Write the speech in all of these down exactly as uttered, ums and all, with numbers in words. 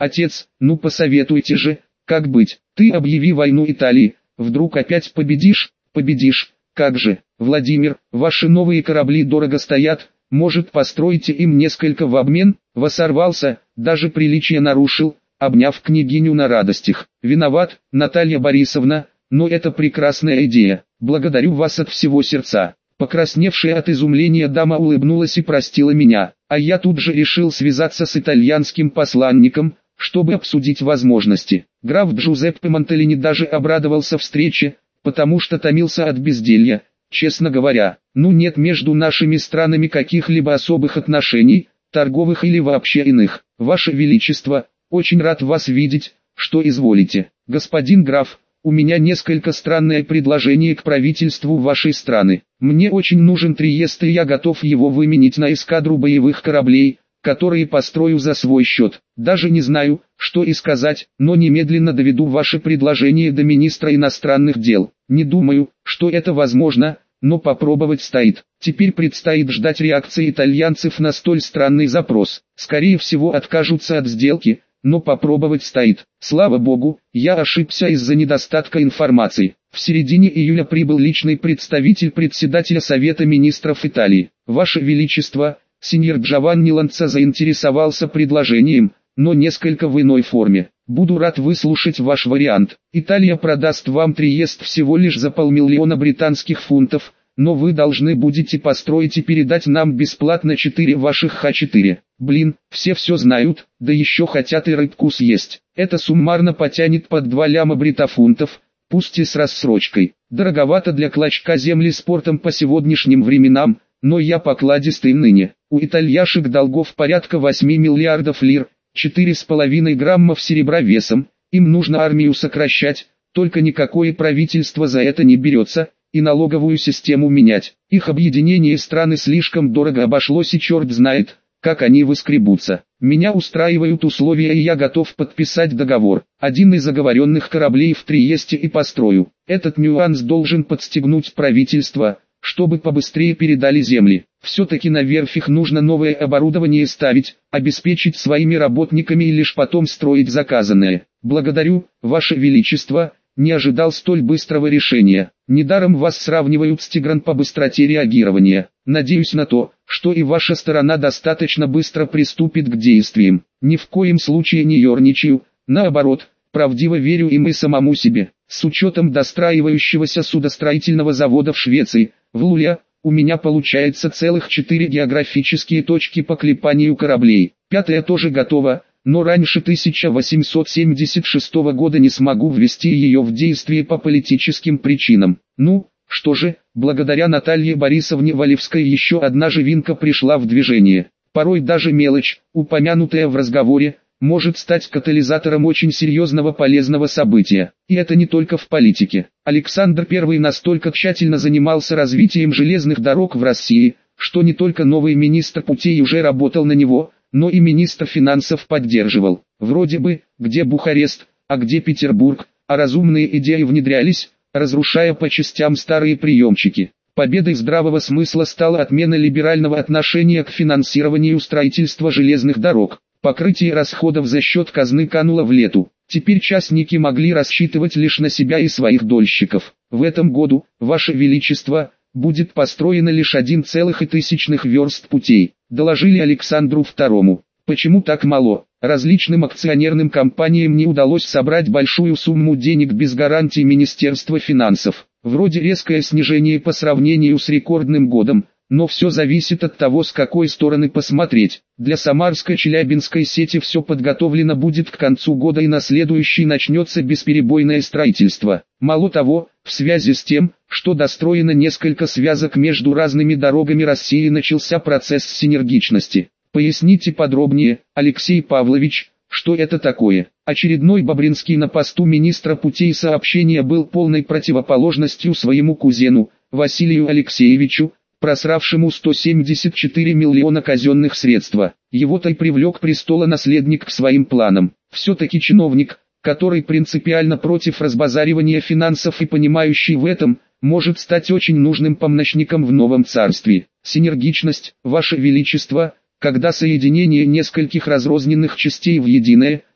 Отец, ну посоветуйте же, как быть? Ты объяви войну Италии, вдруг опять победишь? Победишь, как же? Владимир, ваши новые корабли дорого стоят, может построите им несколько в обмен? Восорвался, даже приличие нарушил, обняв княгиню на радостях. Виноват, Наталья Борисовна, но это прекрасная идея, благодарю вас от всего сердца. Покрасневшая от изумления дама улыбнулась и простила меня, а я тут же решил связаться с итальянским посланником, чтобы обсудить возможности. Граф Джузеппе Монтеллини даже обрадовался встрече, потому что томился от безделья. Честно говоря, ну нет между нашими странами каких-либо особых отношений, торговых или вообще иных. Ваше Величество, очень рад вас видеть, что изволите. Господин граф, у меня несколько странное предложение к правительству вашей страны. Мне очень нужен Триест, и я готов его выменить на эскадру боевых кораблей, которые построю за свой счет. Даже не знаю, что и сказать, но немедленно доведу ваше предложение до министра иностранных дел. Не думаю, что это возможно, но попробовать стоит. Теперь предстоит ждать реакции итальянцев на столь странный запрос. Скорее всего откажутся от сделки, но попробовать стоит. Слава богу, я ошибся из-за недостатка информации. В середине июля прибыл личный представитель председателя Совета министров Италии. Ваше Величество, сеньор Джованни Ланца заинтересовался предложением, но несколько в иной форме. Буду рад выслушать ваш вариант. Италия продаст вам Триест всего лишь за полмиллиона британских фунтов, но вы должны будете построить и передать нам бесплатно четыре ваших Х четыре. Блин, все все знают, да еще хотят и рыбку съесть. Это суммарно потянет под два ляма бритофунтов, пусть и с рассрочкой. Дороговато для клочка земли спортом по сегодняшним временам, но я покладистый ныне. У итальяшек долгов порядка восьми миллиардов лир, четыре с половиной граммов серебра весом, им нужно армию сокращать, только никакое правительство за это не берется, и налоговую систему менять. Их объединение страны слишком дорого обошлось, и черт знает, как они выскребутся. Меня устраивают условия, и я готов подписать договор. Один из оговоренных кораблей в Триесте и построю. Этот нюанс должен подстегнуть правительство, чтобы побыстрее передали земли. Все-таки на верфях нужно новое оборудование ставить, обеспечить своими работниками и лишь потом строить заказанное. Благодарю, Ваше Величество, не ожидал столь быстрого решения. Недаром вас сравнивают с Тигран по быстроте реагирования. Надеюсь на то, что и ваша сторона достаточно быстро приступит к действиям. Ни в коем случае не ерничаю, наоборот, правдиво верю им и самому себе. С учетом достраивающегося судостроительного завода в Швеции, в Луле, у меня получается целых четыре географические точки по клепанию кораблей. Пятая тоже готова, но раньше тысяча восемьсот семьдесят шестого года не смогу ввести ее в действие по политическим причинам. Ну, что же, благодаря Наталье Борисовне Валевской еще одна живинка пришла в движение. Порой даже мелочь, упомянутая в разговоре, может стать катализатором очень серьезного полезного события. И это не только в политике. Александр Первый настолько тщательно занимался развитием железных дорог в России, что не только новый министр путей уже работал на него, но и министр финансов поддерживал. Вроде бы, где Бухарест, а где Петербург, а разумные идеи внедрялись, разрушая по частям старые приемчики. Победой здравого смысла стала отмена либерального отношения к финансированию строительства железных дорог. Покрытие расходов за счет казны кануло в лету. Теперь частники могли рассчитывать лишь на себя и своих дольщиков. В этом году, Ваше Величество, будет построено лишь один целых и тысячных верст путей, доложили Александру Второму. Почему так мало? Различным акционерным компаниям не удалось собрать большую сумму денег без гарантий Министерства финансов. Вроде резкое снижение по сравнению с рекордным годом, но все зависит от того, с какой стороны посмотреть. Для Самарско-Челябинской сети все подготовлено будет к концу года, и на следующий начнется бесперебойное строительство. Мало того, в связи с тем, что достроено несколько связок между разными дорогами России, начался процесс синергичности. Поясните подробнее, Алексей Павлович, что это такое? Очередной Бобринский на посту министра путей сообщения был полной противоположностью своему кузену, Василию Алексеевичу, просравшему сто семьдесят четыре миллиона казенных средства. Его-то и привлек престолонаследник к своим планам. Все-таки чиновник, который принципиально против разбазаривания финансов и понимающий в этом, может стать очень нужным помощником в новом царстве. Синергичность, Ваше Величество, когда соединение нескольких разрозненных частей в единое,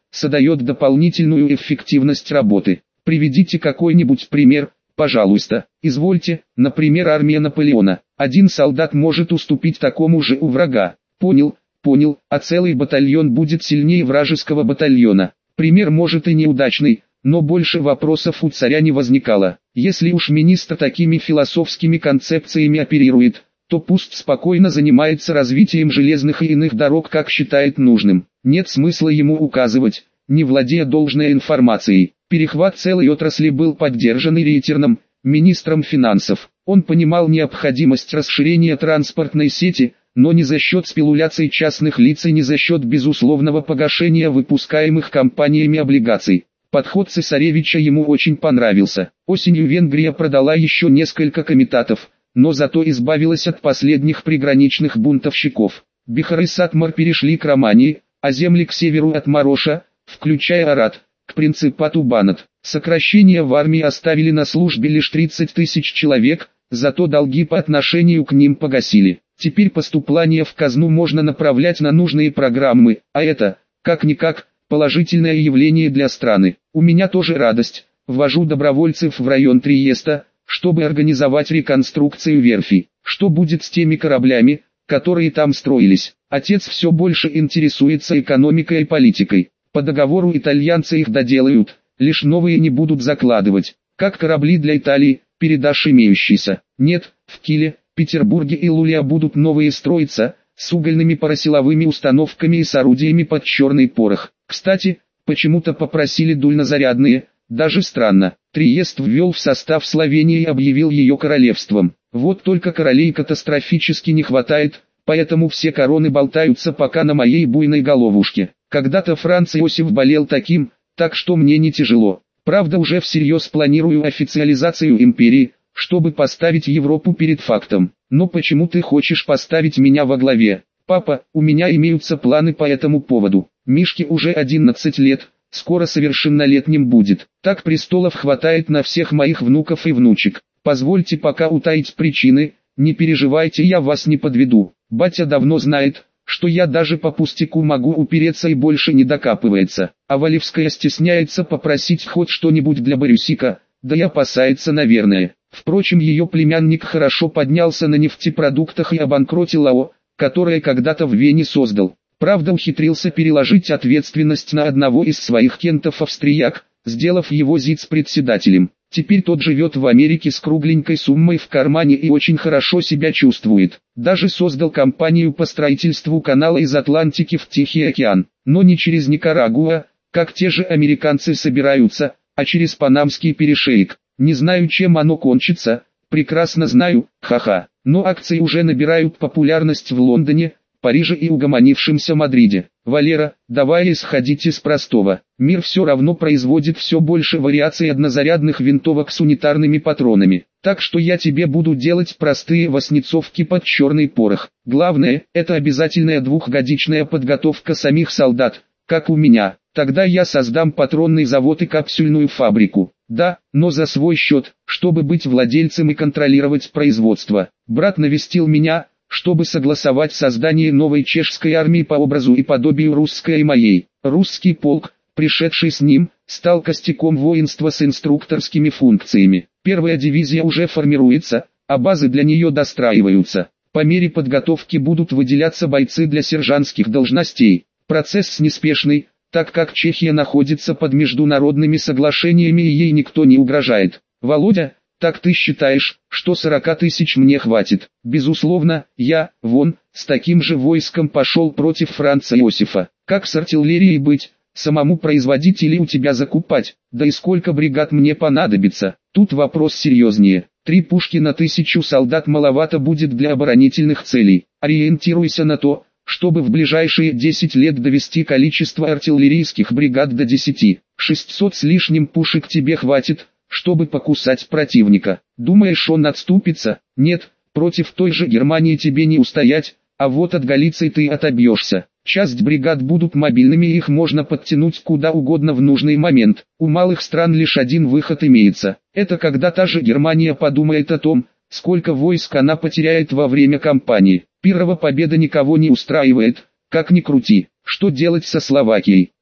создает дополнительную эффективность работы. Приведите какой-нибудь пример, пожалуйста. Извольте, например, армия Наполеона. Один солдат может уступить такому же у врага. Понял, понял, а целый батальон будет сильнее вражеского батальона. Пример может и неудачный, но больше вопросов у царя не возникало. Если уж министр такими философскими концепциями оперирует, то пусть спокойно занимается развитием железных и иных дорог, как считает нужным. Нет смысла ему указывать, не владея должной информацией. Перехват целой отрасли был поддержан Рейтерном, министром финансов. Он понимал необходимость расширения транспортной сети, но не за счет спекуляций частных лиц и не за счет безусловного погашения выпускаемых компаниями облигаций. Подход цесаревича ему очень понравился. Осенью Венгрия продала еще несколько комитатов, но зато избавилась от последних приграничных бунтовщиков. Бихар и Сатмар перешли к Романии, а земли к северу от Мароша, включая Арат, к принципату Банат. Сокращения в армии оставили на службе лишь тридцать тысяч человек, зато долги по отношению к ним погасили. Теперь поступления в казну можно направлять на нужные программы, а это, как-никак, положительное явление для страны. У меня тоже радость. Ввожу добровольцев в район Триеста, чтобы организовать реконструкцию верфи. Что будет с теми кораблями, которые там строились? Отец все больше интересуется экономикой и политикой. По договору итальянцы их доделают, лишь новые не будут закладывать. Как корабли для Италии, передашь имеющиеся? Нет, в Киле, Петербурге и Луле будут новые строиться, с угольными паросиловыми установками и с орудиями под черный порох. Кстати, почему-то попросили дульнозарядные, даже странно. Триест ввел в состав Словении и объявил ее королевством. Вот только королей катастрофически не хватает, поэтому все короны болтаются пока на моей буйной головушке. Когда-то Франц Иосиф болел таким, так что мне не тяжело. Правда, уже всерьез планирую официализацию империи, чтобы поставить Европу перед фактом. Но почему ты хочешь поставить меня во главе? Папа, у меня имеются планы по этому поводу. Мишке уже одиннадцать лет, скоро совершеннолетним будет. Так престолов хватает на всех моих внуков и внучек. Позвольте пока утаить причины, не переживайте, я вас не подведу. Батя давно знает, что я даже по пустяку могу упереться и больше не докапывается. А Валевская стесняется попросить хоть что-нибудь для Борюсика, да и опасается, наверное. Впрочем, ее племянник хорошо поднялся на нефтепродуктах и обанкротил АО, которое когда-то в Вене создал. Правда, ухитрился переложить ответственность на одного из своих кентов-австрияк, сделав его зиц-председателем. Теперь тот живет в Америке с кругленькой суммой в кармане и очень хорошо себя чувствует. Даже создал компанию по строительству канала из Атлантики в Тихий океан. Но не через Никарагуа, как те же американцы собираются, а через Панамский перешеек. Не знаю, чем оно кончится, прекрасно знаю, ха-ха. Но акции уже набирают популярность в Лондоне, Париже и угомонившемся Мадриде. Валера, давай исходите с простого. Мир все равно производит все больше вариаций однозарядных винтовок с унитарными патронами. Так что я тебе буду делать простые восьмицовки под черный порох. Главное, это обязательная двухгодичная подготовка самих солдат, как у меня. Тогда я создам патронный завод и капсюльную фабрику. Да, но за свой счет, чтобы быть владельцем и контролировать производство. Брат навестил меня, чтобы согласовать создание новой чешской армии по образу и подобию русской и моей. Русский полк, пришедший с ним, стал костяком воинства с инструкторскими функциями. Первая дивизия уже формируется, а базы для нее достраиваются. По мере подготовки будут выделяться бойцы для сержантских должностей. Процесс неспешный, так как Чехия находится под международными соглашениями и ей никто не угрожает. Володя, так ты считаешь, что сорока тысяч мне хватит? Безусловно, я, вон, с таким же войском пошел против Франца Иосифа. Как с артиллерией быть? Самому производить или у тебя закупать? Да и сколько бригад мне понадобится? Тут вопрос серьезнее. Три пушки на тысячу солдат маловато будет для оборонительных целей. Ориентируйся на то, чтобы в ближайшие десять лет довести количество артиллерийских бригад до десяти. шестисот с лишним пушек тебе хватит, чтобы покусать противника. Думаешь, он отступится? Нет, против той же Германии тебе не устоять, а вот от Галиции ты отобьешься. Часть бригад будут мобильными и их можно подтянуть куда угодно в нужный момент. У малых стран лишь один выход имеется. Это когда та же Германия подумает о том, сколько войск она потеряет во время кампании. Пирова победа никого не устраивает, как ни крути. Что делать со Словакией?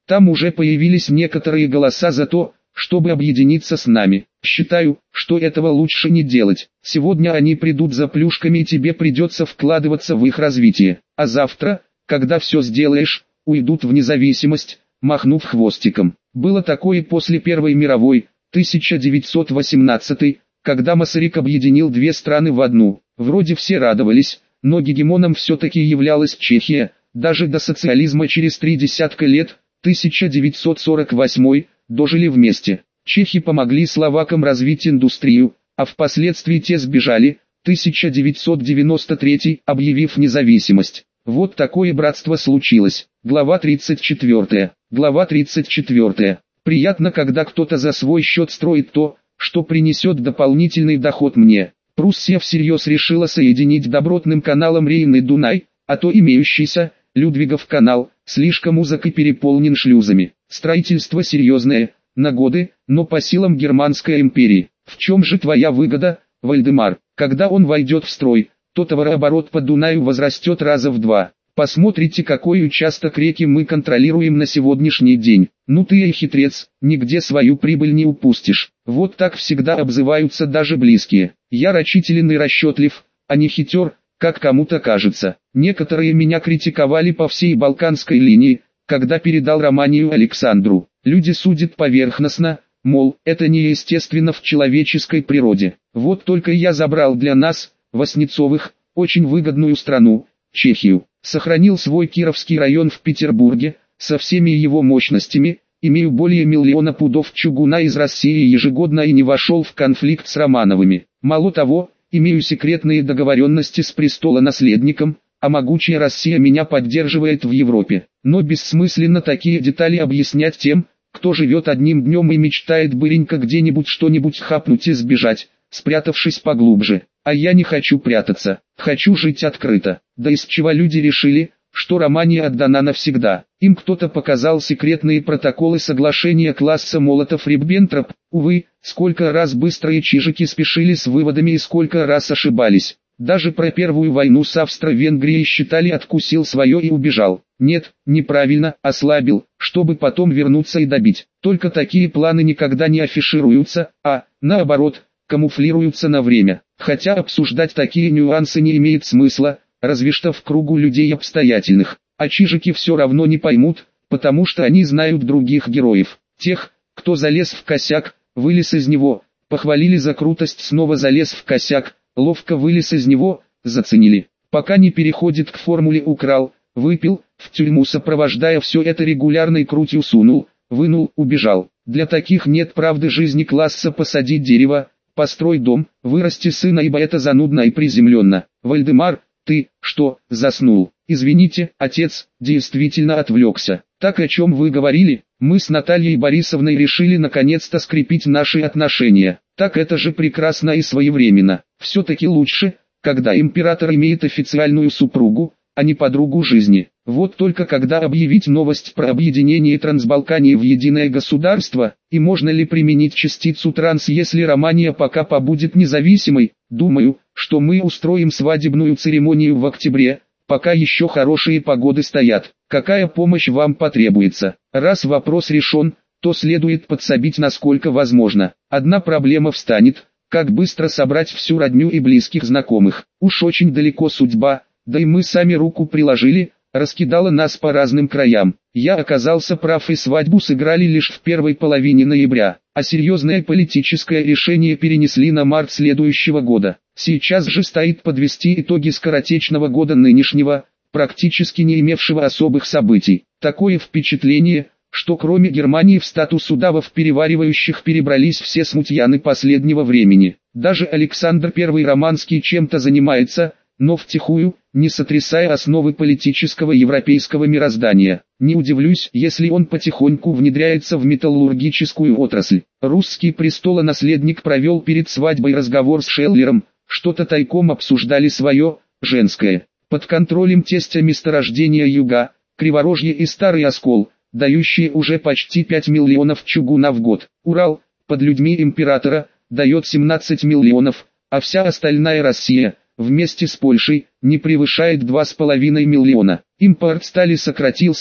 Там уже появились некоторые голоса за то, чтобы объединиться с нами. Считаю, что этого лучше не делать. Сегодня они придут за плюшками и тебе придется вкладываться в их развитие. А завтра, когда все сделаешь, уйдут в независимость, махнув хвостиком. Было такое после Первой мировой, тысяча девятьсот восемнадцатый, когда Масарик объединил две страны в одну. Вроде все радовались, но гегемоном все-таки являлась Чехия, даже до социализма через три десятка лет, тысяча девятьсот сорок восьмой, дожили вместе. Чехи помогли словакам развить индустрию, а впоследствии те сбежали, тысяча девятьсот девяносто третий, объявив независимость. Вот такое братство случилось. Глава тридцать четвёртая. Глава тридцать четвёртая. Приятно, когда кто-то за свой счет строит то, что принесет дополнительный доход мне. Пруссия всерьез решила соединить добротным каналом Рейн и Дунай, а то имеющийся, Людвигов канал, слишком узок и переполнен шлюзами. Строительство серьезное, на годы, но по силам Германской империи. В чем же твоя выгода, Вальдемар? Когда он войдет в строй, то товарооборот по Дунаю возрастет раза в два. Посмотрите, какой участок реки мы контролируем на сегодняшний день. Ну ты и хитрец, нигде свою прибыль не упустишь. Вот так всегда обзываются даже близкие. Я рачителен и расчетлив, а не хитер, как кому-то кажется. Некоторые меня критиковали по всей Балканской линии, когда передал Романию Александру. Люди судят поверхностно, мол, это неестественно в человеческой природе. Вот только я забрал для нас, Васнецовых, очень выгодную страну, Чехию. Сохранил свой Кировский район в Петербурге, со всеми его мощностями, имею более миллиона пудов чугуна из России ежегодно и не вошел в конфликт с Романовыми. Мало того, имею секретные договоренности с престолонаследником, а могучая Россия меня поддерживает в Европе. Но бессмысленно такие детали объяснять тем, кто живет одним днем и мечтает быренько где-нибудь что-нибудь хапнуть и сбежать, спрятавшись поглубже. А я не хочу прятаться, хочу жить открыто. Да из чего люди решили, что Романия отдана навсегда? Им кто-то показал секретные протоколы соглашения класса Молотов-Риббентроп. Увы, сколько раз быстрые чижики спешили с выводами и сколько раз ошибались. Даже про первую войну с Австро-Венгрией считали, откусил свое и убежал. Нет, неправильно, ослабил, чтобы потом вернуться и добить. Только такие планы никогда не афишируются, а, наоборот, камуфлируются на время. Хотя обсуждать такие нюансы не имеет смысла, разве что в кругу людей обстоятельных. А чижики все равно не поймут, потому что они знают других героев. Тех, кто залез в косяк, вылез из него, похвалили за крутость, снова залез в косяк, ловко вылез из него, заценили. Пока не переходит к формуле «украл», «выпил», в тюрьму сопровождая все это регулярной крутью сунул, вынул, убежал. Для таких нет правды жизни класса «посади дерево», «построй дом», «вырасти сына», ибо это занудно и приземленно. Вальдемар, ты, что, заснул? Извините, отец, действительно отвлекся. Так о чем вы говорили? Мы с Натальей Борисовной решили наконец-то скрепить наши отношения. Так это же прекрасно и своевременно. Все-таки лучше, когда император имеет официальную супругу, а не подругу жизни. Вот только когда объявить новость про объединение Трансбалкании в единое государство, и можно ли применить частицу транс, если Романия пока побудет независимой? Думаю, что мы устроим свадебную церемонию в октябре, пока еще хорошие погоды стоят. Какая помощь вам потребуется? Раз вопрос решен, то следует подсобить насколько возможно. Одна проблема встанет: как быстро собрать всю родню и близких знакомых. Уж очень далеко судьба, да и мы сами руку приложили, раскидала нас по разным краям. Я оказался прав, и свадьбу сыграли лишь в первой половине ноября, а серьезное политическое решение перенесли на март следующего года. Сейчас же стоит подвести итоги скоротечного года нынешнего, практически не имевшего особых событий. Такое впечатление, что кроме Германии в статус удавов переваривающих перебрались все смутьяны последнего времени. Даже Александр Первый Романский чем-то занимается, но втихую, не сотрясая основы политического европейского мироздания. Не удивлюсь, если он потихоньку внедряется в металлургическую отрасль. Русский престолонаследник провел перед свадьбой разговор с Шеллером, что-то тайком обсуждали свое, женское. Под контролем тестя месторождения Юга, Криворожье и Старый Оскол, дающие уже почти пять миллионов чугуна в год. Урал, под людьми императора, дает семнадцать миллионов, а вся остальная Россия, вместе с Польшей, не превышает два с половиной миллиона. Импорт стали сократился,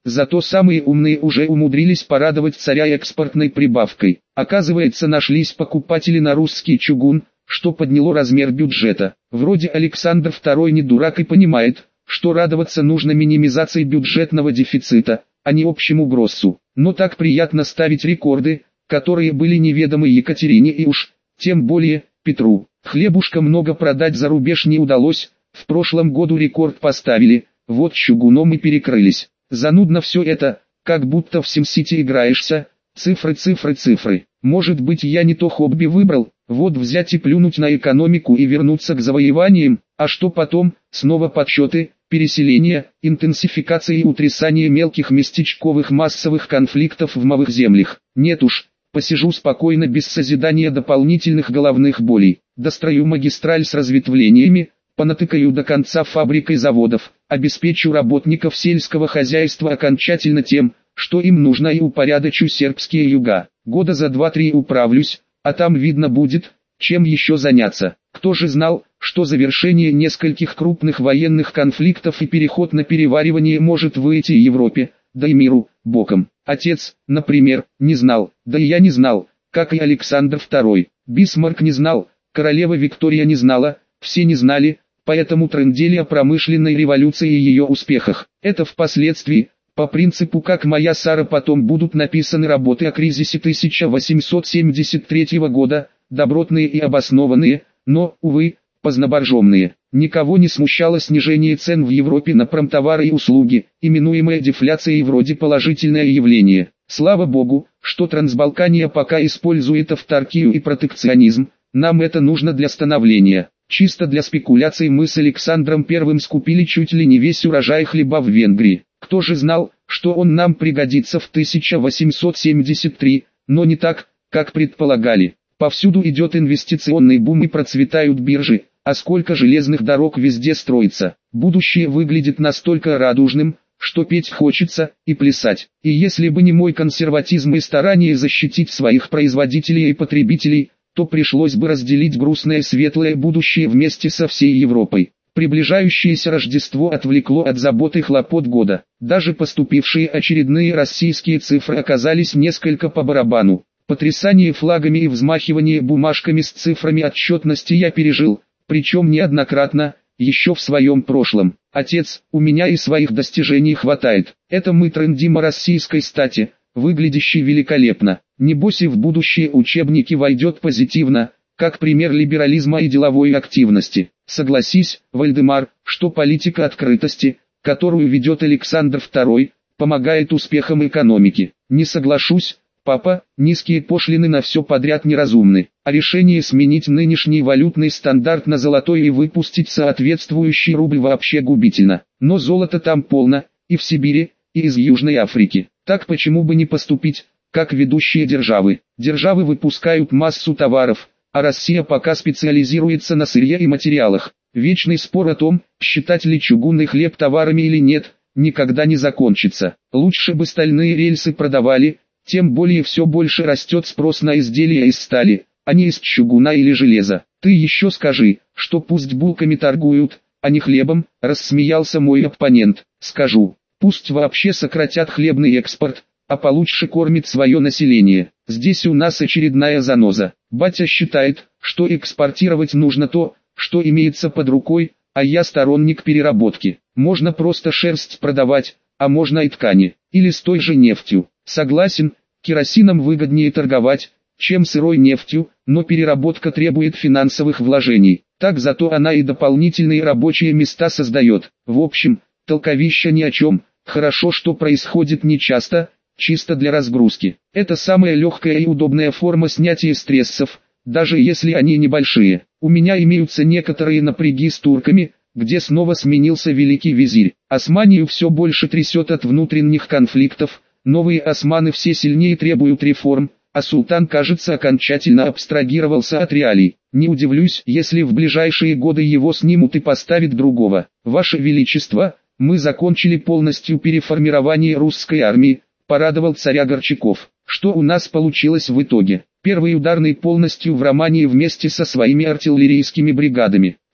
Зато самые умные уже умудрились порадовать царя экспортной прибавкой. Оказывается, нашлись покупатели на русский чугун, что подняло размер бюджета. Вроде Александр второй не дурак и понимает, что радоваться нужно минимизации бюджетного дефицита, а не общему гроссу. Но так приятно ставить рекорды, которые были неведомы Екатерине и уж, тем более, Петру. Хлебушка много продать за рубеж не удалось, в прошлом году рекорд поставили, вот чугуном и перекрылись. Занудно все это, как будто в Сим-Сити играешься, цифры, цифры, цифры. Может быть, я не то хобби выбрал, вот взять и плюнуть на экономику и вернуться к завоеваниям, а что потом, снова подсчеты, переселение, интенсификация и утрясание мелких местечковых массовых конфликтов в малых землях. Нет уж, посижу спокойно без созидания дополнительных головных болей, дострою магистраль с разветвлениями, понатыкаю до конца фабрик и заводов, обеспечу работников сельского хозяйства окончательно тем, что им нужно, и упорядочу сербские юга. Года за два-три управлюсь, а там видно будет, чем еще заняться. Кто же знал, что завершение нескольких крупных военных конфликтов и переход на переваривание может выйти Европе, да и миру, боком. Отец, например, не знал, да и я не знал, как и Александр второй. Бисмарк не знал, королева Виктория не знала, все не знали, поэтому трындели о промышленной революции и ее успехах. Это впоследствии, по принципу как моя Сара, потом будут написаны работы о кризисе тысяча восемьсот семьдесят третьего года, добротные и обоснованные, но, увы, поздноборжомные. Никого не смущало снижение цен в Европе на промтовары и услуги, именуемое дефляцией, вроде положительное явление. Слава богу, что Трансбалкания пока использует автаркию и протекционизм, нам это нужно для становления. Чисто для спекуляций мы с Александром Первым скупили чуть ли не весь урожай хлеба в Венгрии. Кто же знал, что он нам пригодится в тысяча восемьсот семьдесят третьем, но не так, как предполагали. Повсюду идет инвестиционный бум и процветают биржи, а сколько железных дорог везде строится. Будущее выглядит настолько радужным, что петь хочется и плясать. И если бы не мой консерватизм и старание защитить своих производителей и потребителей, то пришлось бы разделить грустное светлое будущее вместе со всей Европой. Приближающееся Рождество отвлекло от забот и хлопот года. Даже поступившие очередные российские цифры оказались несколько по барабану. Потрясание флагами и взмахивание бумажками с цифрами отчетности я пережил, причем неоднократно, еще в своем прошлом. Отец, у меня и своих достижений хватает. Это мы трындим о российской стати, выглядящей великолепно. Небось и в будущее учебники войдет позитивно, как пример либерализма и деловой активности. Согласись, Вальдемар, что политика открытости, которую ведет Александр второй, помогает успехам экономики. Не соглашусь, папа, низкие пошлины на все подряд неразумны, а решение сменить нынешний валютный стандарт на золотой и выпустить соответствующий рубль вообще губительно. Но золота там полно, и в Сибири, и из Южной Африки. Так почему бы не поступить, как ведущие державы? Державы выпускают массу товаров, а Россия пока специализируется на сырье и материалах. Вечный спор о том, считать ли чугунный хлеб товарами или нет, никогда не закончится. Лучше бы стальные рельсы продавали, тем более все больше растет спрос на изделия из стали, а не из чугуна или железа. Ты еще скажи, что пусть булками торгуют, а не хлебом, рассмеялся мой оппонент. Скажу, пусть вообще сократят хлебный экспорт, а получше кормит свое население. Здесь у нас очередная заноза. Батя считает, что экспортировать нужно то, что имеется под рукой, а я сторонник переработки. Можно просто шерсть продавать, а можно и ткани, или с той же нефтью. Согласен, керосином выгоднее торговать, чем сырой нефтью, но переработка требует финансовых вложений. Так зато она и дополнительные рабочие места создает. В общем, толковища ни о чем, хорошо, что происходит нечасто, чисто для разгрузки. Это самая легкая и удобная форма снятия стрессов, даже если они небольшие. У меня имеются некоторые напряги с турками, где снова сменился великий визирь. Османию все больше трясет от внутренних конфликтов, новые османы все сильнее требуют реформ, а султан, кажется, окончательно абстрагировался от реалий. Не удивлюсь, если в ближайшие годы его снимут и поставят другого. Ваше Величество, мы закончили полностью переформирование русской армии, порадовал царя Горчаков. Что у нас получилось в итоге? Первый ударный полностью в Романии вместе со своими артиллерийскими бригадами.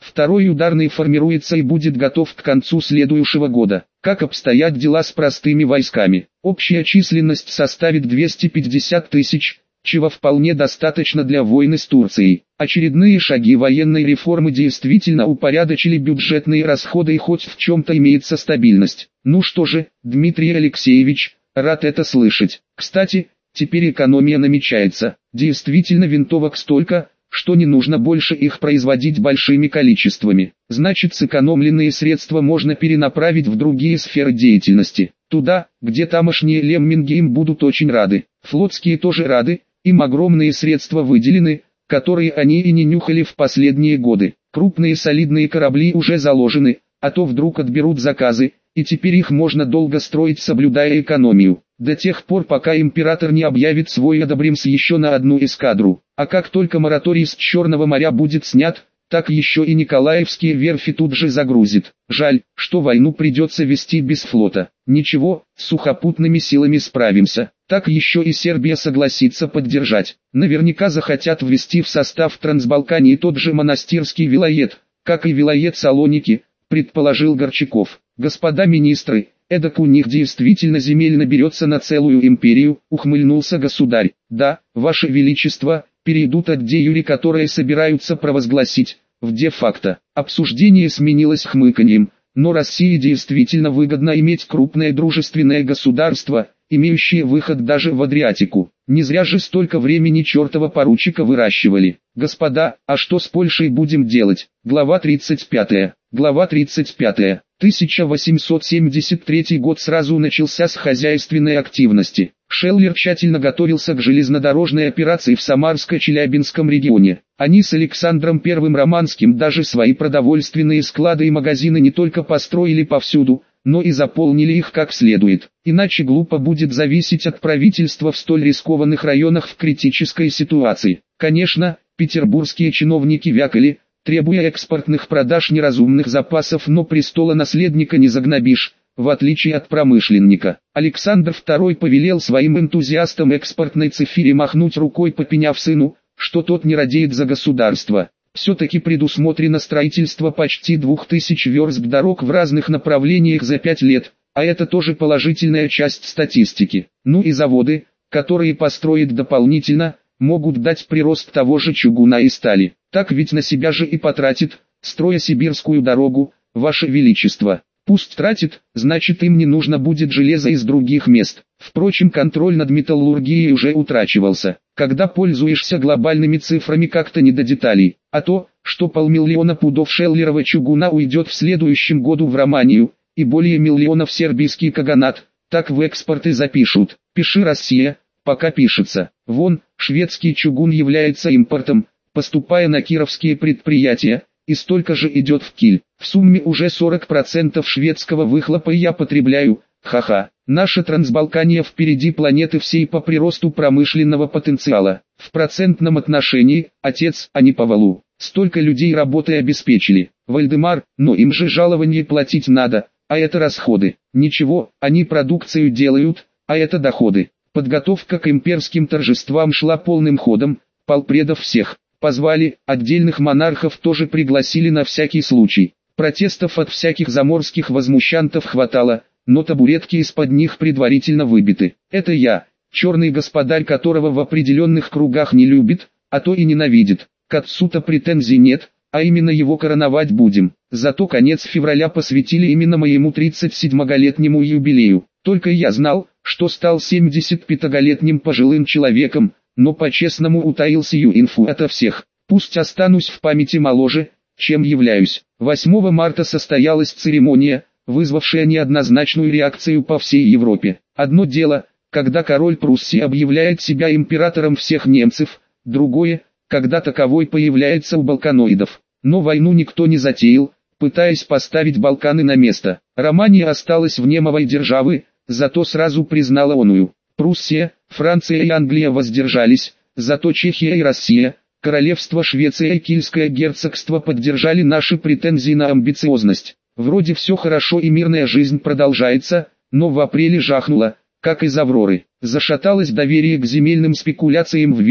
Второй ударный формируется и будет готов к концу следующего года. Как обстоят дела с простыми войсками? Общая численность составит двести пятьдесят тысяч, чего вполне достаточно для войны с Турцией. Очередные шаги военной реформы действительно упорядочили бюджетные расходы и хоть в чем-то имеется стабильность. Ну что же, Дмитрий Алексеевич, рад это слышать. Кстати, теперь экономия намечается. Действительно винтовок столько, что не нужно больше их производить большими количествами. Значит, сэкономленные средства можно перенаправить в другие сферы деятельности. Туда, где тамошние лемминги им будут очень рады. Флотские тоже рады, им огромные средства выделены, которые они и не нюхали в последние годы. Крупные солидные корабли уже заложены, а то вдруг отберут заказы, и теперь их можно долго строить, соблюдая экономию. До тех пор, пока император не объявит свой одобримс еще на одну эскадру. А как только мораторий с Черного моря будет снят, так еще и Николаевские верфи тут же загрузит. Жаль, что войну придется вести без флота. Ничего, с сухопутными силами справимся. Так еще и Сербия согласится поддержать. Наверняка захотят ввести в состав Трансбалкании тот же монастырский вилает, как и вилает Салоники, предположил Горчаков. Господа министры, эдак у них действительно земель наберется на целую империю, ухмыльнулся государь. Да, ваше величество, перейдут от де юре, которые собираются провозгласить, в де-факто. Обсуждение сменилось хмыканьем, но России действительно выгодно иметь крупное дружественное государство, имеющее выход даже в Адриатику. Не зря же столько времени чертова поручика выращивали. Господа, а что с Польшей будем делать? Глава тридцать пятая. Глава тридцать пятая. тысяча восемьсот семьдесят третий год сразу начался с хозяйственной активности. Шеллер тщательно готовился к железнодорожной операции в Самарско-Челябинском регионе. Они с Александром Первым Романским даже свои продовольственные склады и магазины не только построили повсюду, но и заполнили их как следует. Иначе глупо будет зависеть от правительства в столь рискованных районах в критической ситуации. Конечно, петербургские чиновники вякали, требуя экспортных продаж неразумных запасов, но престола наследника не загнобишь, в отличие от промышленника. Александр Второй повелел своим энтузиастам экспортной цифире махнуть рукой, попеняв сыну, что тот не радеет за государство. Все-таки предусмотрено строительство почти двух тысяч верст дорог в разных направлениях за пять лет, а это тоже положительная часть статистики. Ну и заводы, которые построят дополнительно, могут дать прирост того же чугуна и стали. Так ведь на себя же и потратит, строя Сибирскую дорогу, ваше величество. Пусть тратит, значит им не нужно будет железо из других мест. Впрочем, контроль над металлургией уже утрачивался. Когда пользуешься глобальными цифрами, как-то не до деталей. А то, что полмиллиона пудов шеллерового чугуна уйдет в следующем году в Романию, и более миллиона в сербийский каганат, так в экспорт и запишут. Пиши, Россия, пока пишется. Вон, шведский чугун является импортом, поступая на кировские предприятия, и столько же идет в Киль. В сумме уже сорок процентов шведского выхлопа я потребляю, ха-ха. Наша Трансбалкания впереди планеты всей по приросту промышленного потенциала. В процентном отношении, отец, а не по валу. Столько людей работой обеспечили. Вальдемар, но им же жалование платить надо, а это расходы. Ничего, они продукцию делают, а это доходы. Подготовка к имперским торжествам шла полным ходом, полпредов всех позвали, отдельных монархов тоже пригласили на всякий случай. Протестов от всяких заморских возмущантов хватало, но табуретки из-под них предварительно выбиты. Это я, черный господарь, которого в определенных кругах не любит, а то и ненавидит. К отцу-то претензий нет, а именно его короновать будем. Зато конец февраля посвятили именно моему тридцатисемилетнему юбилею. Только я знал, что стал семидесятипятилетним пожилым человеком, но по-честному утаил сию инфу ото всех. Пусть останусь в памяти моложе, чем являюсь. восьмого марта состоялась церемония, вызвавшая неоднозначную реакцию по всей Европе. Одно дело, когда король Пруссии объявляет себя императором всех немцев, другое, когда таковой появляется у балканоидов. Но войну никто не затеял, пытаясь поставить Балканы на место. Романия осталась вне новой державы, зато сразу признала оную. Пруссия, Франция и Англия воздержались, зато Чехия и Россия, Королевство Швеция и Кильское герцогство поддержали наши претензии на амбициозность. Вроде все хорошо и мирная жизнь продолжается, но в апреле жахнуло, как из Авроры. Зашаталось доверие к земельным спекуляциям в Вене,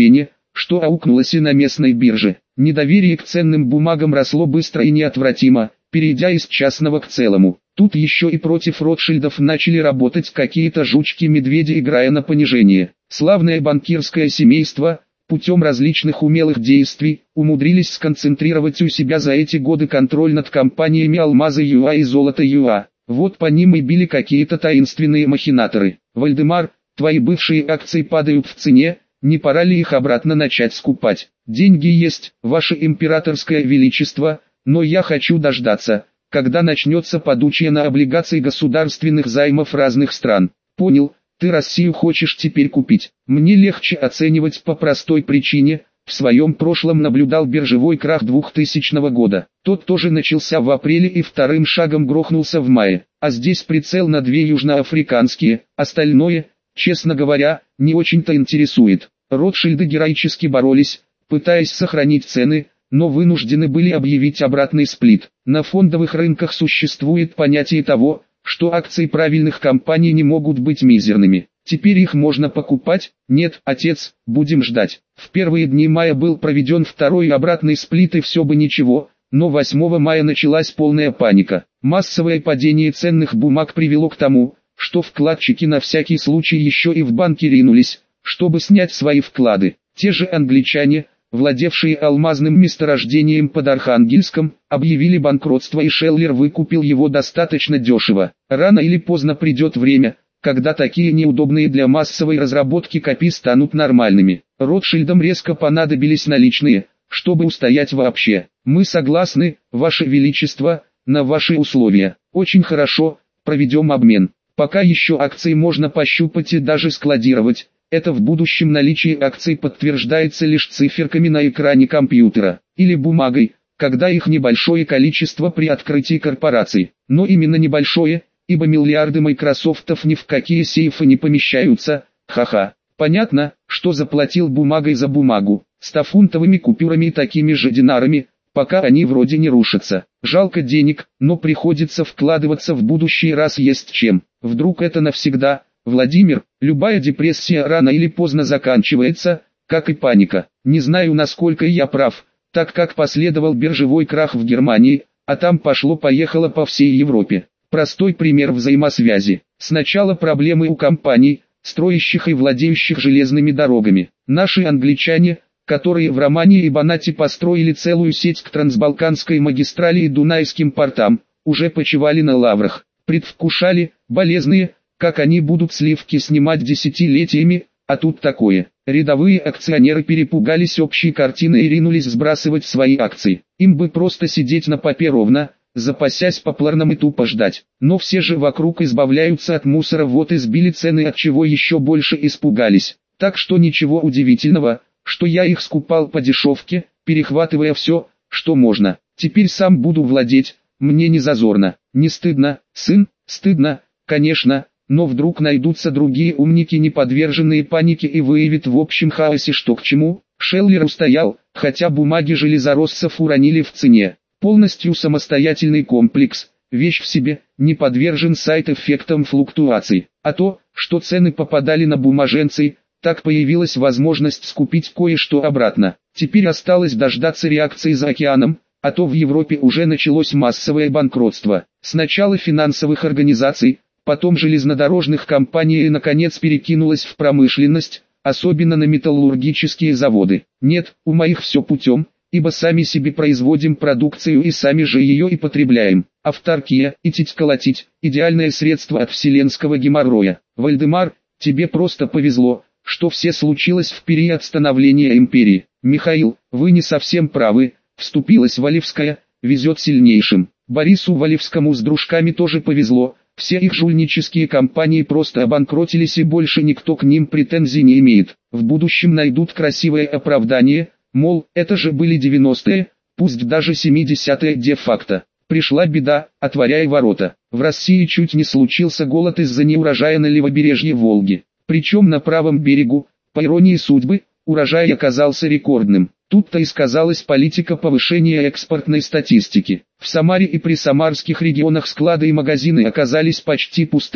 что аукнулось и на местной бирже. Недоверие к ценным бумагам росло быстро и неотвратимо, перейдя из частного к целому. Тут еще и против Ротшильдов начали работать какие-то жучки-медведи, играя на понижение. Славное банкирское семейство, путем различных умелых действий, умудрились сконцентрировать у себя за эти годы контроль над компаниями «Алмазы ЮА» и «Золото ЮА». Вот по ним и били какие-то таинственные махинаторы. «Вальдемар, твои бывшие акции падают в цене, не пора ли их обратно начать скупать? Деньги есть, ваше императорское величество, но я хочу дождаться, когда начнется подучие на облигации государственных займов разных стран». «Понял, ты Россию хочешь теперь купить. Мне легче оценивать по простой причине, в своем прошлом наблюдал биржевой крах двухтысячного года. Тот тоже начался в апреле и вторым шагом грохнулся в мае, а здесь прицел на две южноафриканские, остальное, честно говоря, не очень-то интересует». Ротшильды героически боролись, пытаясь сохранить цены, но вынуждены были объявить обратный сплит. На фондовых рынках существует понятие того, что акции правильных компаний не могут быть мизерными. Теперь их можно покупать? Нет, отец, будем ждать. В первые дни мая был проведен второй обратный сплит и все бы ничего, но восьмого мая началась полная паника. Массовое падение ценных бумаг привело к тому, что вкладчики на всякий случай еще и в банки ринулись, чтобы снять свои вклады. Те же англичане, владевшие алмазным месторождением под Архангельском, объявили банкротство, и Шеллер выкупил его достаточно дешево. Рано или поздно придет время, когда такие неудобные для массовой разработки копии станут нормальными. Ротшильдам резко понадобились наличные, чтобы устоять вообще. «Мы согласны, Ваше Величество, на ваши условия. Очень хорошо, проведем обмен. Пока еще акции можно пощупать и даже складировать. Это в будущем наличие акций подтверждается лишь циферками на экране компьютера, или бумагой, когда их небольшое количество при открытии корпораций. Но именно небольшое, ибо миллиарды майкрософтов ни в какие сейфы не помещаются, ха-ха. Понятно, что заплатил бумагой за бумагу, стофунтовыми купюрами и такими же динарами, пока они вроде не рушатся. Жалко денег, но приходится вкладываться в будущий, раз есть чем. Вдруг это навсегда. Владимир, любая депрессия рано или поздно заканчивается, как и паника. Не знаю, насколько я прав, так как последовал биржевой крах в Германии, а там пошло-поехало по всей Европе. Простой пример взаимосвязи. Сначала проблемы у компаний, строящих и владеющих железными дорогами. Наши англичане, которые в Романии и Банате построили целую сеть к трансбалканской магистрали и Дунайским портам, уже почивали на лаврах. Предвкушали, болезные, как они будут сливки снимать десятилетиями, а тут такое. Рядовые акционеры перепугались общей картины и ринулись сбрасывать свои акции. Им бы просто сидеть на попе ровно, запасясь попларным и тупо ждать. Но все же вокруг избавляются от мусора, вот и сбили цены, от чего еще больше испугались. Так что ничего удивительного, что я их скупал по дешевке, перехватывая все, что можно. Теперь сам буду владеть, мне не зазорно. Не стыдно, сын? Стыдно, конечно. Но вдруг найдутся другие умники, не подверженные панике, и выявят в общем хаосе, что к чему. Шеллер устоял, хотя бумаги железороссов уронили в цене. Полностью самостоятельный комплекс, вещь в себе, не подвержен сайд-эффектам флуктуаций. А то, что цены попадали на бумаженцы, так появилась возможность скупить кое-что обратно. Теперь осталось дождаться реакции за океаном, а то в Европе уже началось массовое банкротство. Сначала финансовых организаций, потом железнодорожных компаний и наконец перекинулась в промышленность, особенно на металлургические заводы. Нет, у моих все путем, ибо сами себе производим продукцию и сами же ее и потребляем. Авторкия, идтить колотить, идеальное средство от вселенского геморроя. Вальдемар, тебе просто повезло, что все случилось в период становления империи. Михаил, вы не совсем правы, вступилась Валевская, везет сильнейшим. Борису Валевскому с дружками тоже повезло. Все их жульнические компании просто обанкротились, и больше никто к ним претензий не имеет. В будущем найдут красивое оправдание, мол, это же были девяностые, пусть даже семидесятые де-факто. Пришла беда, отворяй ворота. В России чуть не случился голод из-за неурожая на левобережье Волги. Причем на правом берегу, по иронии судьбы, урожай оказался рекордным. Тут-то и сказалась политика повышения экспортной статистики. В Самаре и присамарских регионах склады и магазины оказались почти пустыми,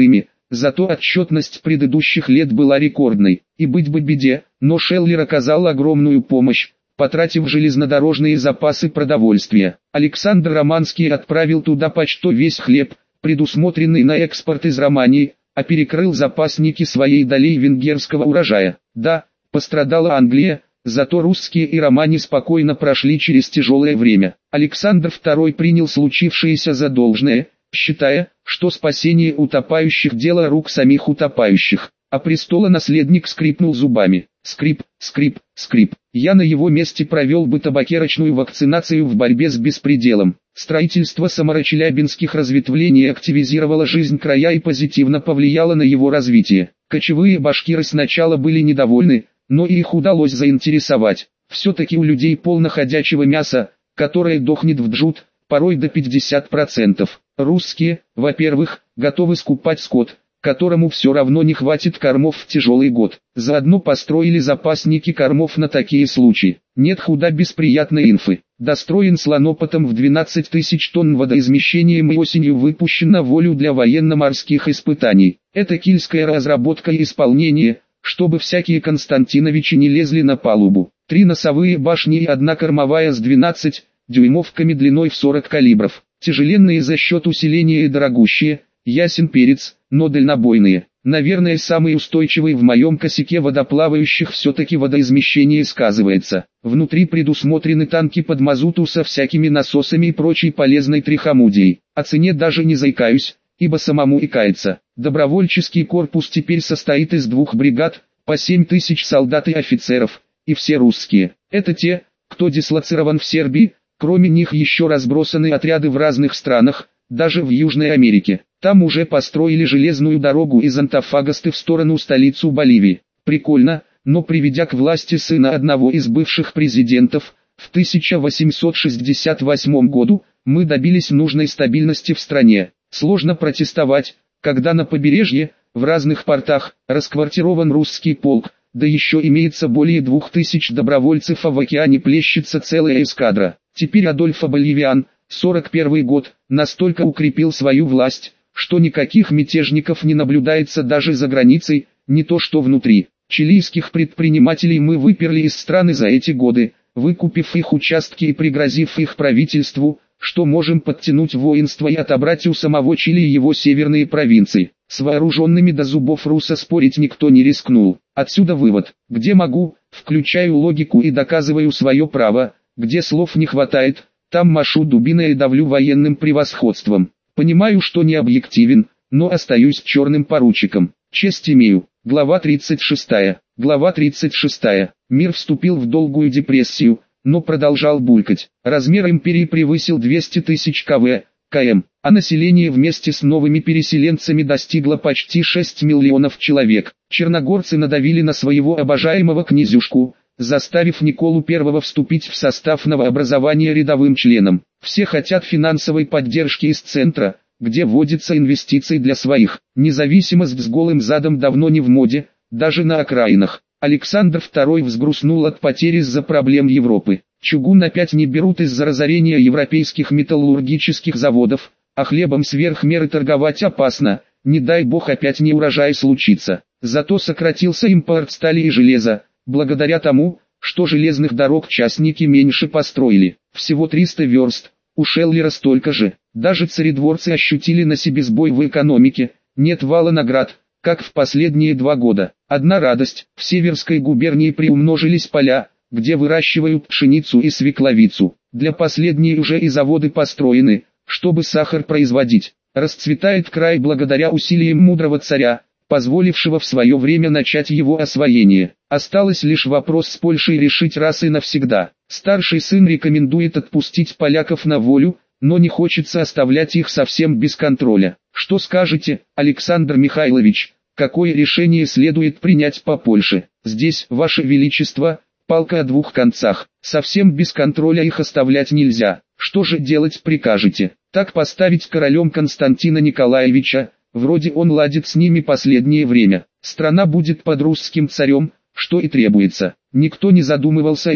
зато отчетность предыдущих лет была рекордной. И быть бы беде, но Шеллер оказал огромную помощь, потратив железнодорожные запасы продовольствия. Александр Романский отправил туда почти весь хлеб, предусмотренный на экспорт из Романии, а перекрыл запасники своей долей венгерского урожая. Да, пострадала Англия, зато русские и романе спокойно прошли через тяжелое время. Александр второй принял случившееся за должное, считая, что спасение утопающих – дело рук самих утопающих. А престолонаследник скрипнул зубами. Скрип, скрип, скрип. Я на его месте провел бы табакерочную вакцинацию в борьбе с беспределом. Строительство самарочелябинских разветвлений активизировало жизнь края и позитивно повлияло на его развитие. Кочевые башкиры сначала были недовольны, но и их удалось заинтересовать. Все-таки у людей полно ходячего мяса, которое дохнет в джут, порой до пятидесяти процентов. Русские, во-первых, готовы скупать скот, которому все равно не хватит кормов в тяжелый год. Заодно построили запасники кормов на такие случаи. Нет худа без приятной инфы. Достроен слонопотом в двенадцать тысяч тонн водоизмещением и осенью выпущен на волю для военно-морских испытаний. Это кильская разработка и исполнение, чтобы всякие Константиновичи не лезли на палубу. Три носовые башни и одна кормовая с двенадцатью дюймовками длиной в сорок калибров. Тяжеленные за счет усиления и дорогущие, ясен перец, но дальнобойные. Наверное, самый устойчивый в моем косяке водоплавающих все-таки водоизмещение сказывается. Внутри предусмотрены танки под мазуту со всякими насосами и прочей полезной трихомудией. О цене даже не заикаюсь, ибо самому икается. Добровольческий корпус теперь состоит из двух бригад, по семь тысяч солдат и офицеров, и все русские. Это те, кто дислоцирован в Сербии, кроме них еще разбросаны отряды в разных странах, даже в Южной Америке. Там уже построили железную дорогу из Антофагасты в сторону столицу Боливии. Прикольно, но приведя к власти сына одного из бывших президентов, в тысяча восемьсот шестьдесят восьмом году, мы добились нужной стабильности в стране. Сложно протестовать, когда на побережье, в разных портах, расквартирован русский полк, да еще имеется более двух тысяч добровольцев, а в океане плещется целая эскадра. Теперь Адольфо Боливиан, сорок первый год, настолько укрепил свою власть, что никаких мятежников не наблюдается даже за границей, не то что внутри. Чилийских предпринимателей мы выперли из страны за эти годы, выкупив их участки и пригрозив их правительству, что можем подтянуть воинство и отобрать у самого Чили его северные провинции. С вооруженными до зубов руса спорить никто не рискнул. Отсюда вывод: где могу, включаю логику и доказываю свое право, где слов не хватает, там машу дубиной и давлю военным превосходством. Понимаю, что не объективен, но остаюсь черным поручиком. Честь имею. Глава тридцать шестая. Глава тридцать шестая. Мир вступил в долгую депрессию, но продолжал булькать. Размер империи превысил двести тысяч км, а население вместе с новыми переселенцами достигло почти шести миллионов человек. Черногорцы надавили на своего обожаемого князюшку, заставив Николу Первого вступить в состав новообразования рядовым членом. Все хотят финансовой поддержки из центра, где вводятся инвестиции для своих. Независимость с голым задом давно не в моде, даже на окраинах. Александр Второй взгрустнул от потери из-за проблем Европы. Чугун опять не берут из-за разорения европейских металлургических заводов, а хлебом сверх меры торговать опасно, не дай бог опять неурожай случится. Зато сократился импорт стали и железа, благодаря тому, что железных дорог частники меньше построили. Всего триста верст, у Шеллера столько же. Даже царедворцы ощутили на себе сбой в экономике, нет вала наград, как в последние два года. Одна радость: в Северской губернии приумножились поля, где выращивают пшеницу и свекловицу. Для последней уже и заводы построены, чтобы сахар производить. Расцветает край благодаря усилиям мудрого царя, позволившего в свое время начать его освоение. Осталось лишь вопрос с Польшей решить раз и навсегда. Старший сын рекомендует отпустить поляков на волю, но не хочется оставлять их совсем без контроля. Что скажете, Александр Михайлович, какое решение следует принять по Польше? Здесь, Ваше Величество, палка о двух концах. Совсем без контроля их оставлять нельзя. Что же делать прикажете? Так поставить королем Константина Николаевича, вроде он ладит с ними последнее время. Страна будет под русским царем, что и требуется. Никто не задумывался о том,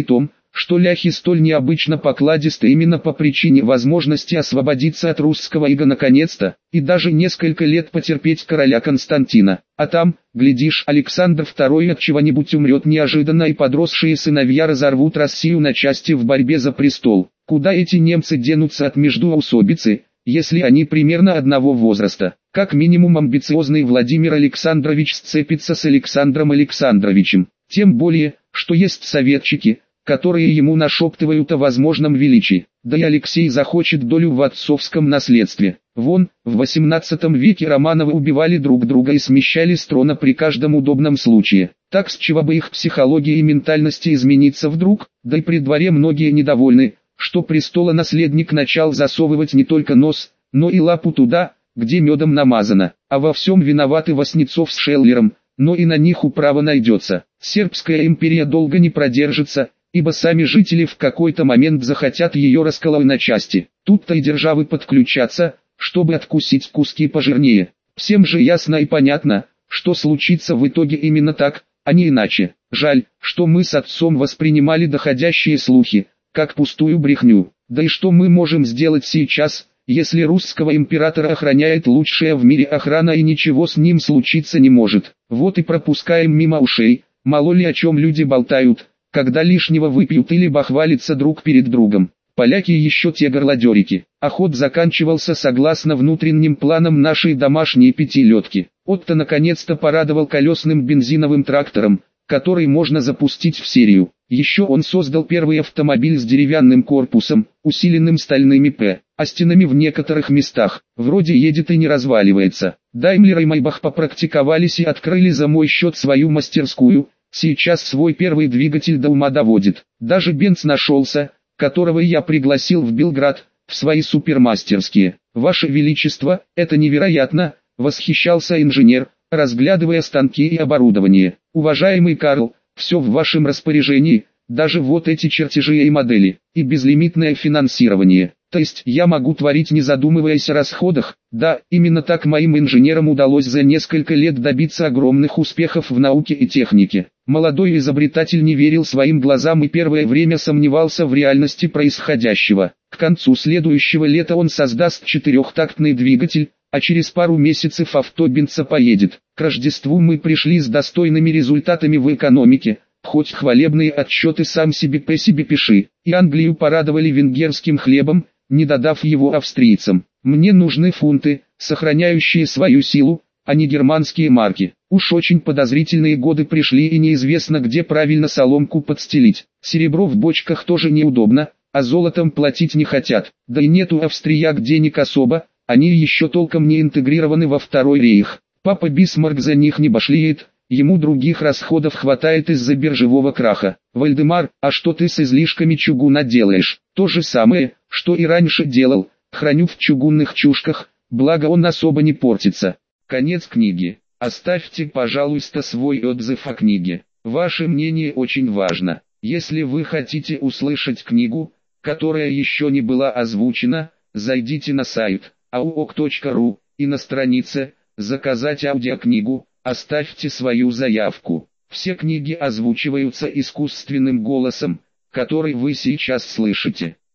что ляхи столь необычно покладисты именно по причине возможности освободиться от русского ига наконец-то, и даже несколько лет потерпеть короля Константина. А там, глядишь, Александр второй от чего-нибудь умрет неожиданно, и подросшие сыновья разорвут Россию на части в борьбе за престол. Куда эти немцы денутся от междоусобицы, если они примерно одного возраста? Как минимум амбициозный Владимир Александрович сцепится с Александром Александровичем. Тем более, что есть советчики, которые ему нашептывают о возможном величии. Да и Алексей захочет долю в отцовском наследстве. Вон, в восемнадцатом веке Романовы убивали друг друга и смещали с трона при каждом удобном случае. Так с чего бы их психологии и ментальности измениться вдруг? Да и при дворе многие недовольны, что престолонаследник начал засовывать не только нос, но и лапу туда, где медом намазано. А во всем виноваты Васнецов с Шеллером, но и на них управа найдется. Сербская империя долго не продержится, ибо сами жители в какой-то момент захотят ее расколоть на части. Тут-то и державы подключатся, чтобы откусить куски пожирнее. Всем же ясно и понятно, что случится в итоге именно так, а не иначе. Жаль, что мы с отцом воспринимали доходящие слухи как пустую брехню. Да и что мы можем сделать сейчас, если русского императора охраняет лучшая в мире охрана и ничего с ним случиться не может? Вот и пропускаем мимо ушей, мало ли о чем люди болтают, когда лишнего выпьют или бахвалятся друг перед другом. Поляки еще те горлодерики. А ход заканчивался согласно внутренним планам нашей домашней пятилетки. Отто наконец-то порадовал колесным бензиновым трактором, который можно запустить в серию. Еще он создал первый автомобиль с деревянным корпусом, усиленным стальными П, а стенами в некоторых местах, вроде едет и не разваливается. Даймлер и Майбах попрактиковались и открыли за мой счет свою мастерскую, сейчас свой первый двигатель до ума доводит. Даже Бенц нашелся, которого я пригласил в Белград, в свои супермастерские. «Ваше Величество, это невероятно!» — восхищался инженер, разглядывая станки и оборудование. «Уважаемый Карл, все в вашем распоряжении, даже вот эти чертежи и модели, и безлимитное финансирование. То есть я могу творить, не задумываясь о расходах?» Да, именно так моим инженерам удалось за несколько лет добиться огромных успехов в науке и технике. Молодой изобретатель не верил своим глазам и первое время сомневался в реальности происходящего. К концу следующего лета он создаст четырехтактный двигатель, а через пару месяцев авто Бенца поедет. К Рождеству мы пришли с достойными результатами в экономике, хоть хвалебные отчеты сам себе по себе пиши. И Англию порадовали венгерским хлебом, не додав его австрийцам. Мне нужны фунты, сохраняющие свою силу, а не германские марки. Уж очень подозрительные годы пришли, и неизвестно, где правильно соломку подстелить. Серебро в бочках тоже неудобно, а золотом платить не хотят. Да и нету австрияк денег особо, они еще толком не интегрированы во Второй рейх. Папа Бисмарк за них не башлеет, ему других расходов хватает из-за биржевого краха. Вальдемар, а что ты с излишками чугуна делаешь? То же самое, что и раньше делал, храню в чугунных чушках, благо он особо не портится. Конец книги. Оставьте, пожалуйста, свой отзыв о книге. Ваше мнение очень важно. Если вы хотите услышать книгу, которая еще не была озвучена, зайдите на сайт ауок точка ру и на странице «Заказать аудиокнигу» оставьте свою заявку. Все книги озвучиваются искусственным голосом, который вы сейчас слышите.